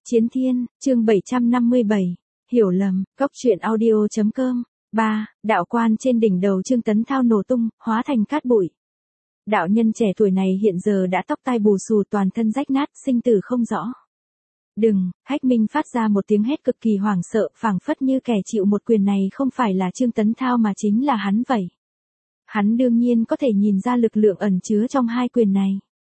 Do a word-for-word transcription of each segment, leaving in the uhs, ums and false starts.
Chiến Thiên, chương bảy trăm năm mươi bảy, hiểu lầm, cóc truyện audio chấm com. ba. Đạo quan trên đỉnh đầu Trương Tấn Thao nổ tung, hóa thành cát bụi. Đạo nhân trẻ tuổi này hiện giờ đã tóc tai bù xù, toàn thân rách nát, sinh tử không rõ. Đừng, Hách Minh phát ra một tiếng hét cực kỳ hoảng sợ, phảng phất như kẻ chịu một quyền này không phải là Trương Tấn Thao mà chính là hắn vậy. Hắn đương nhiên có thể nhìn ra lực lượng ẩn chứa trong hai quyền này.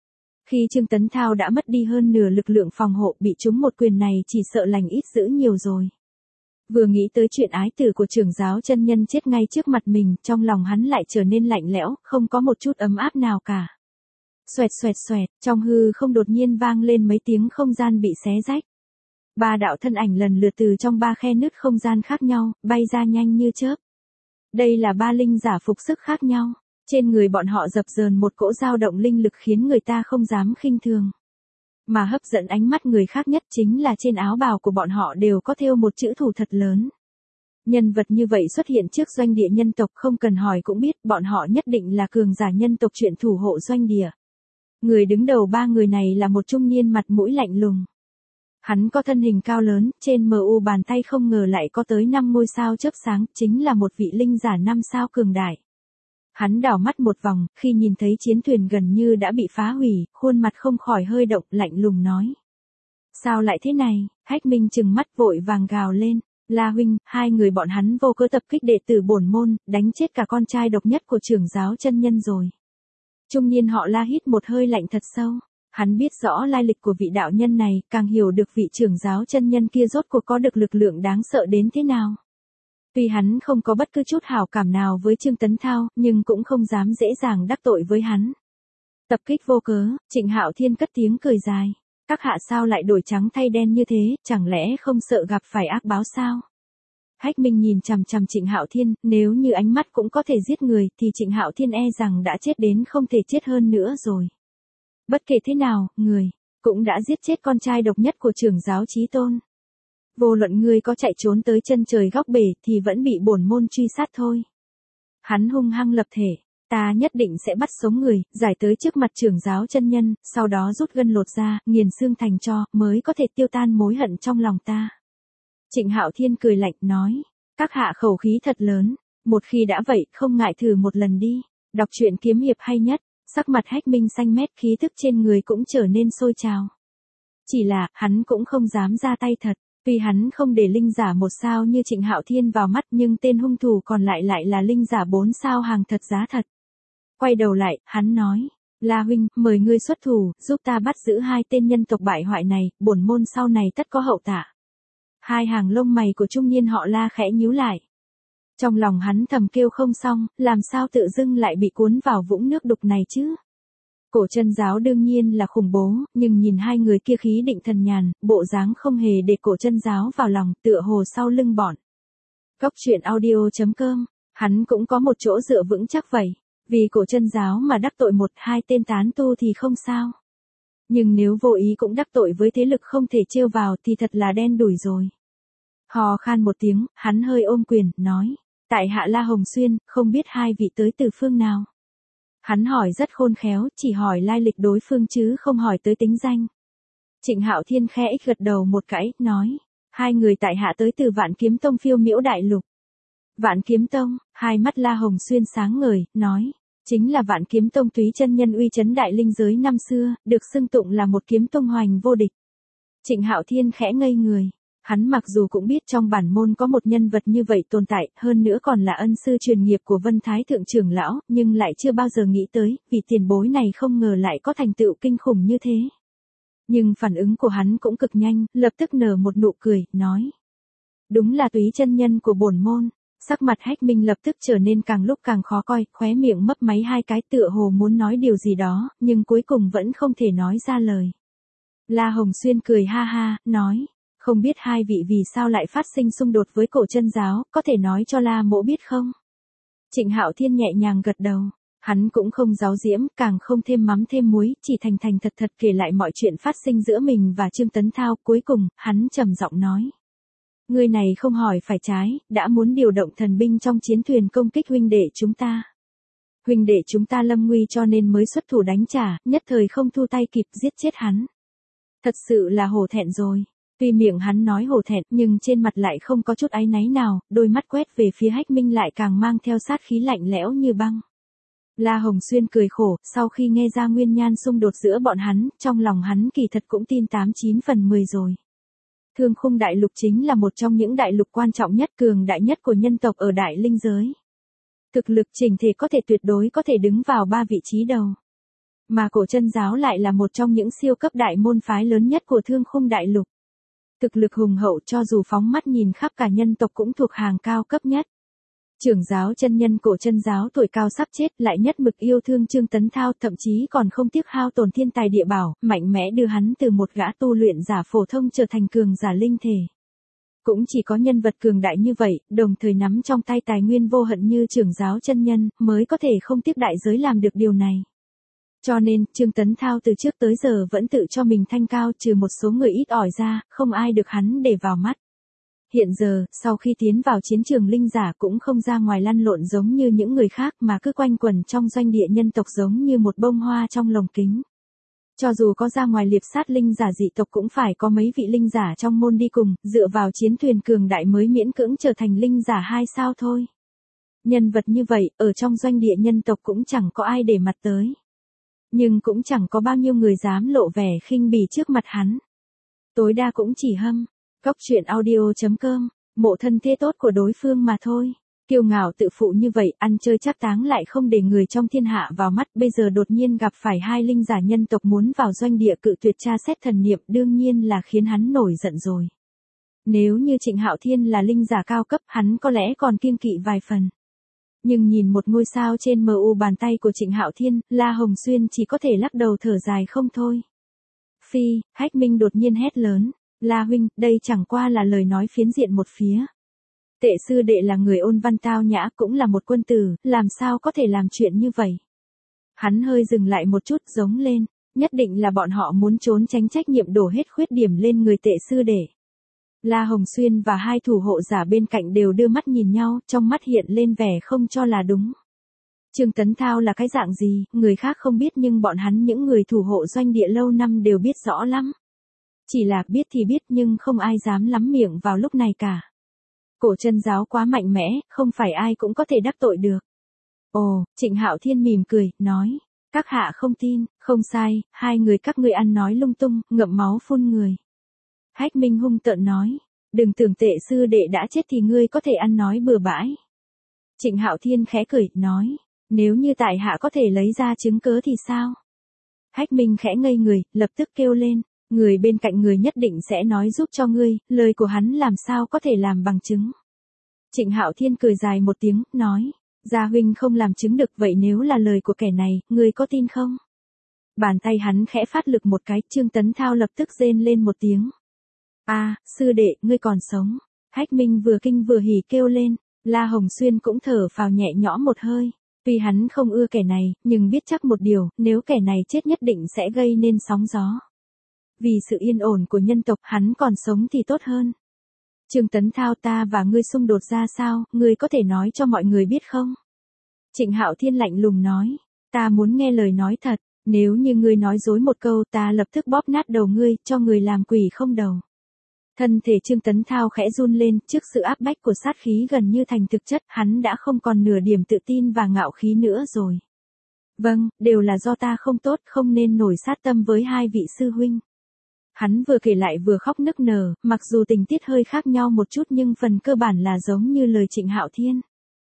Khi Trương Tấn Thao đã mất đi hơn nửa lực lượng phòng hộ, bị trúng một quyền này chỉ sợ lành ít dữ nhiều rồi. Vừa nghĩ tới chuyện ái tử của trưởng giáo chân nhân chết ngay trước mặt mình, trong lòng hắn lại trở nên lạnh lẽo, không có một chút ấm áp nào cả. Xoẹt xoẹt xoẹt, trong hư không đột nhiên vang lên mấy tiếng không gian bị xé rách. Ba đạo thân ảnh lần lượt từ trong ba khe nứt không gian khác nhau, bay ra nhanh như chớp. Đây là ba linh giả phục sức khác nhau. Trên người bọn họ dập dờn một cỗ dao động linh lực khiến người ta không dám khinh thường. Mà hấp dẫn ánh mắt người khác nhất chính là trên áo bào của bọn họ đều có thêu một chữ thù thật lớn. Nhân vật như vậy xuất hiện trước doanh địa nhân tộc, không cần hỏi cũng biết bọn họ nhất định là cường giả nhân tộc chuyện thủ hộ doanh địa. Người đứng đầu ba người này là một trung niên mặt mũi lạnh lùng. Hắn có thân hình cao lớn, trên mờ u bàn tay không ngờ lại có tới năm ngôi sao chớp sáng, chính là một vị linh giả năm sao cường đại. Hắn đảo mắt một vòng, khi nhìn thấy chiến thuyền gần như đã bị phá hủy, khuôn mặt không khỏi hơi động, lạnh lùng nói. Sao lại thế này? Hách Minh trừng mắt vội vàng gào lên. La huynh, hai người bọn hắn vô cớ tập kích đệ tử bổn môn, đánh chết cả con trai độc nhất của trưởng giáo chân nhân rồi. Trung niên họ La hít một hơi lạnh thật sâu. Hắn biết rõ lai lịch của vị đạo nhân này, càng hiểu được vị trưởng giáo chân nhân kia rốt cuộc có được lực lượng đáng sợ đến thế nào. Tuy hắn không có bất cứ chút hảo cảm nào với Trương Tấn Thao, nhưng cũng không dám dễ dàng đắc tội với hắn. Tập kích vô cớ, Trịnh Hạo Thiên cất tiếng cười dài. Các hạ sao lại đổi trắng thay đen như thế, chẳng lẽ không sợ gặp phải ác báo sao? Hách Minh nhìn chằm chằm Trịnh Hạo Thiên, nếu như ánh mắt cũng có thể giết người thì Trịnh Hạo Thiên e rằng đã chết đến không thể chết hơn nữa rồi. Bất kể thế nào, người cũng đã giết chết con trai độc nhất của trưởng giáo Chí Tôn. Vô luận ngươi có chạy trốn tới chân trời góc bể thì vẫn bị bổn môn truy sát thôi. Hắn hung hăng lập thể, ta nhất định sẽ bắt sống người, giải tới trước mặt trưởng giáo chân nhân, sau đó rút gân lột da, nghiền xương thành tro, mới có thể tiêu tan mối hận trong lòng ta. Trịnh Hạo Thiên cười lạnh nói, các hạ khẩu khí thật lớn, một khi đã vậy, không ngại thử một lần đi. Đọc truyện kiếm hiệp hay nhất, sắc mặt Hách Minh xanh mét, khí thức trên người cũng trở nên sôi trào. Chỉ là, hắn cũng không dám ra tay thật. Tuy hắn không để linh giả một sao như Trịnh Hạo Thiên vào mắt, nhưng tên hung thủ còn lại lại là linh giả bốn sao hàng thật giá thật. Quay đầu lại, hắn nói, La huynh, mời ngươi xuất thủ, giúp ta bắt giữ hai tên nhân tộc bại hoại này, bổn môn sau này tất có hậu tạ. Hai hàng lông mày của trung niên họ La khẽ nhíu lại. Trong lòng hắn thầm kêu không xong, làm sao tự dưng lại bị cuốn vào vũng nước đục này chứ? Cổ chân giáo đương nhiên là khủng bố, nhưng nhìn hai người kia khí định thần nhàn, bộ dáng không hề để cổ chân giáo vào lòng, tựa hồ sau lưng bọn. Cóc truyện audio chấm com, hắn cũng có một chỗ dựa vững chắc vậy, vì cổ chân giáo mà đắc tội một hai tên tán tu thì không sao. Nhưng nếu vô ý cũng đắc tội với thế lực không thể trêu vào thì thật là đen đủi rồi. Hò khan một tiếng, hắn hơi ôm quyền, nói, tại hạ La Hồng Xuyên, không biết hai vị tới từ phương nào. Hắn hỏi rất khôn khéo, chỉ hỏi lai lịch đối phương chứ không hỏi tới tính danh. Trịnh Hạo Thiên khẽ ích gật đầu một cái, nói, hai người tại hạ tới từ Vạn Kiếm Tông Phiêu Miễu Đại Lục. Vạn Kiếm Tông, hai mắt La Hồng Xuyên sáng ngời, nói, chính là Vạn Kiếm Tông túy chân nhân uy chấn đại linh giới năm xưa, được xưng tụng là một kiếm tông hoành vô địch. Trịnh Hạo Thiên khẽ ngây người. Hắn mặc dù cũng biết trong bản môn có một nhân vật như vậy tồn tại, hơn nữa còn là ân sư truyền nghiệp của Vân Thái Thượng trưởng lão, nhưng lại chưa bao giờ nghĩ tới, vì tiền bối này không ngờ lại có thành tựu kinh khủng như thế. Nhưng phản ứng của hắn cũng cực nhanh, lập tức nở một nụ cười, nói. Đúng là túy chân nhân của bổn môn. Sắc mặt Hách Minh lập tức trở nên càng lúc càng khó coi, khóe miệng mấp máy hai cái tựa hồ muốn nói điều gì đó, nhưng cuối cùng vẫn không thể nói ra lời. La Hồng Xuyên cười ha ha, nói. Không biết hai vị vì sao lại phát sinh xung đột với cổ chân giáo, có thể nói cho La mỗ biết không? Trịnh Hạo Thiên nhẹ nhàng gật đầu. Hắn cũng không giấu giếm, càng không thêm mắm thêm muối, chỉ thành thành thật thật kể lại mọi chuyện phát sinh giữa mình và Trương Tấn Thao. Cuối cùng, hắn trầm giọng nói. Người này không hỏi phải trái, đã muốn điều động thần binh trong chiến thuyền công kích huynh đệ chúng ta. Huynh đệ chúng ta lâm nguy cho nên mới xuất thủ đánh trả, nhất thời không thu tay kịp giết chết hắn. Thật sự là hổ thẹn rồi. Tuy miệng hắn nói hổ thẹn, nhưng trên mặt lại không có chút áy náy nào, đôi mắt quét về phía Hách Minh lại càng mang theo sát khí lạnh lẽo như băng. La Hồng Xuyên cười khổ, sau khi nghe ra nguyên nhân xung đột giữa bọn hắn, trong lòng hắn kỳ thật cũng tin tám chín phần mười rồi. Thương Khung Đại Lục chính là một trong những đại lục quan trọng nhất, cường đại nhất của nhân tộc ở đại linh giới. Thực lực chỉnh thể có thể tuyệt đối có thể đứng vào ba vị trí đầu. Mà Cổ Chân giáo lại là một trong những siêu cấp đại môn phái lớn nhất của Thương Khung Đại Lục. Thực lực hùng hậu cho dù phóng mắt nhìn khắp cả nhân tộc cũng thuộc hàng cao cấp nhất. Trưởng giáo chân nhân Cổ Chân giáo tuổi cao sắp chết lại nhất mực yêu thương Trương Tấn Thao, thậm chí còn không tiếc hao tổn thiên tài địa bảo, mạnh mẽ đưa hắn từ một gã tu luyện giả phổ thông trở thành cường giả linh thể. Cũng chỉ có nhân vật cường đại như vậy, đồng thời nắm trong tay tài nguyên vô hạn như trưởng giáo chân nhân, mới có thể không tiếc đại giới làm được điều này. Cho nên, Trương Tấn Thao từ trước tới giờ vẫn tự cho mình thanh cao, trừ một số người ít ỏi ra, không ai được hắn để vào mắt. Hiện giờ, sau khi tiến vào chiến trường linh giả cũng không ra ngoài lăn lộn giống như những người khác mà cứ quanh quẩn trong doanh địa nhân tộc giống như một bông hoa trong lồng kính. Cho dù có ra ngoài liệp sát linh giả dị tộc cũng phải có mấy vị linh giả trong môn đi cùng, dựa vào chiến thuyền cường đại mới miễn cưỡng trở thành linh giả hai sao thôi. Nhân vật như vậy, ở trong doanh địa nhân tộc cũng chẳng có ai để mặt tới. Nhưng cũng chẳng có bao nhiêu người dám lộ vẻ khinh bỉ trước mặt hắn. Tối đa cũng chỉ hâm, cóc truyện audio chấm com, mộ thân thế tốt của đối phương mà thôi. Kiêu ngạo tự phụ như vậy, ăn chơi trác táng lại không để người trong thiên hạ vào mắt, bây giờ đột nhiên gặp phải hai linh giả nhân tộc muốn vào doanh địa cự tuyệt tra xét thần niệm, đương nhiên là khiến hắn nổi giận rồi. Nếu như Trịnh Hạo Thiên là linh giả cao cấp, hắn có lẽ còn kiêng kỵ vài phần. Nhưng nhìn một ngôi sao trên mờ u bàn tay của Trịnh Hạo Thiên, La Hồng Xuyên chỉ có thể lắc đầu thở dài không thôi. Phi, Hách Minh đột nhiên hét lớn, La huynh, đây chẳng qua là lời nói phiến diện một phía. Tệ sư đệ là người ôn văn tao nhã, cũng là một quân tử, làm sao có thể làm chuyện như vậy. Hắn hơi dừng lại một chút, giống lên, nhất định là bọn họ muốn trốn tránh trách nhiệm đổ hết khuyết điểm lên người tệ sư đệ. La Hồng Xuyên và hai thủ hộ giả bên cạnh đều đưa mắt nhìn nhau, trong mắt hiện lên vẻ không cho là đúng. Trương Tấn Thao là cái dạng gì, người khác không biết nhưng bọn hắn những người thủ hộ doanh địa lâu năm đều biết rõ lắm. Chỉ là biết thì biết nhưng không ai dám lắm miệng vào lúc này cả. Cổ Chân giáo quá mạnh mẽ, không phải ai cũng có thể đắc tội được. Ồ, Trịnh Hạo Thiên mỉm cười, nói, các hạ không tin, không sai, hai người các ngươi ăn nói lung tung, ngậm máu phun người. Hách Minh hung tợn nói, đừng tưởng tệ sư đệ đã chết thì ngươi có thể ăn nói bừa bãi. Trịnh Hạo Thiên khẽ cười, nói, nếu như tại hạ có thể lấy ra chứng cớ thì sao? Hách Minh khẽ ngây người, lập tức kêu lên, người bên cạnh người nhất định sẽ nói giúp cho ngươi, lời của hắn làm sao có thể làm bằng chứng. Trịnh Hạo Thiên cười dài một tiếng, nói, Gia huynh không làm chứng được, vậy nếu là lời của kẻ này, ngươi có tin không? Bàn tay hắn khẽ phát lực một cái, Trương Tấn Thao lập tức rên lên một tiếng. A, à, sư đệ, ngươi còn sống. Hách Minh vừa kinh vừa hỉ kêu lên, La Hồng Xuyên cũng thở phào nhẹ nhõm một hơi. Tuy hắn không ưa kẻ này, nhưng biết chắc một điều, nếu kẻ này chết nhất định sẽ gây nên sóng gió. Vì sự yên ổn của nhân tộc, hắn còn sống thì tốt hơn. Trương Tấn Thao, ta và ngươi xung đột ra sao, ngươi có thể nói cho mọi người biết không? Trịnh Hạo Thiên lạnh lùng nói, ta muốn nghe lời nói thật, nếu như ngươi nói dối một câu ta lập tức bóp nát đầu ngươi, cho người làm quỷ không đầu. Thân thể Trương Tấn Thao khẽ run lên, trước sự áp bách của sát khí gần như thành thực chất, hắn đã không còn nửa điểm tự tin và ngạo khí nữa rồi. Vâng, đều là do ta không tốt, không nên nổi sát tâm với hai vị sư huynh. Hắn vừa kể lại vừa khóc nức nở, mặc dù tình tiết hơi khác nhau một chút nhưng phần cơ bản là giống như lời Trịnh Hạo Thiên.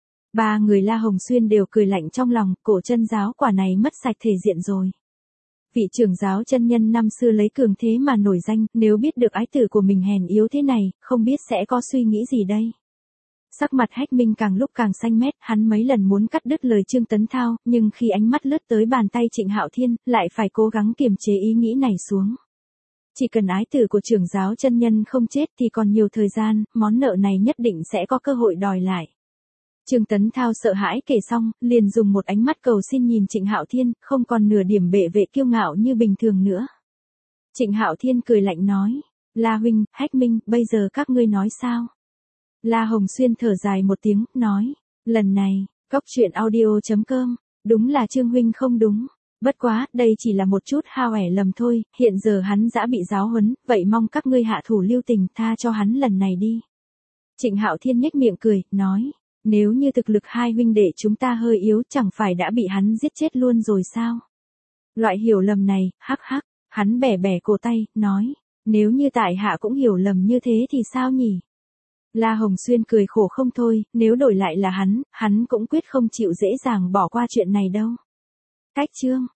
Ba người La Hồng Xuyên đều cười lạnh trong lòng, Cổ Chân giáo quả này mất sạch thể diện rồi. Vị trưởng giáo chân nhân năm xưa lấy cường thế mà nổi danh, nếu biết được ái tử của mình hèn yếu thế này, không biết sẽ có suy nghĩ gì đây. Sắc mặt Hách Minh càng lúc càng xanh mét, hắn mấy lần muốn cắt đứt lời Trương Tấn Thao, nhưng khi ánh mắt lướt tới bàn tay Trịnh Hạo Thiên, lại phải cố gắng kiềm chế ý nghĩ này xuống. Chỉ cần ái tử của trưởng giáo chân nhân không chết thì còn nhiều thời gian, món nợ này nhất định sẽ có cơ hội đòi lại. Trương Tấn Thao sợ hãi kể xong, liền dùng một ánh mắt cầu xin nhìn Trịnh Hạo Thiên, không còn nửa điểm bệ vệ kiêu ngạo như bình thường nữa. Trịnh Hạo Thiên cười lạnh nói, La huynh, Hách Minh, bây giờ các ngươi nói sao? La Hồng Xuyên thở dài một tiếng, nói, lần này, cóc truyện audio chấm com, đúng là Trương huynh không đúng. Bất quá, đây chỉ là một chút hao ẻ lầm thôi, hiện giờ hắn đã bị giáo huấn, vậy mong các ngươi hạ thủ lưu tình tha cho hắn lần này đi. Trịnh Hạo Thiên nhếch miệng cười, nói, nếu như thực lực hai huynh đệ chúng ta hơi yếu chẳng phải đã bị hắn giết chết luôn rồi sao? Loại hiểu lầm này, hắc hắc, hắn bẻ bẻ cổ tay, nói, nếu như tại hạ cũng hiểu lầm như thế thì sao nhỉ? La Hồng Xuyên cười khổ không thôi, nếu đổi lại là hắn, hắn cũng quyết không chịu dễ dàng bỏ qua chuyện này đâu. Cách chương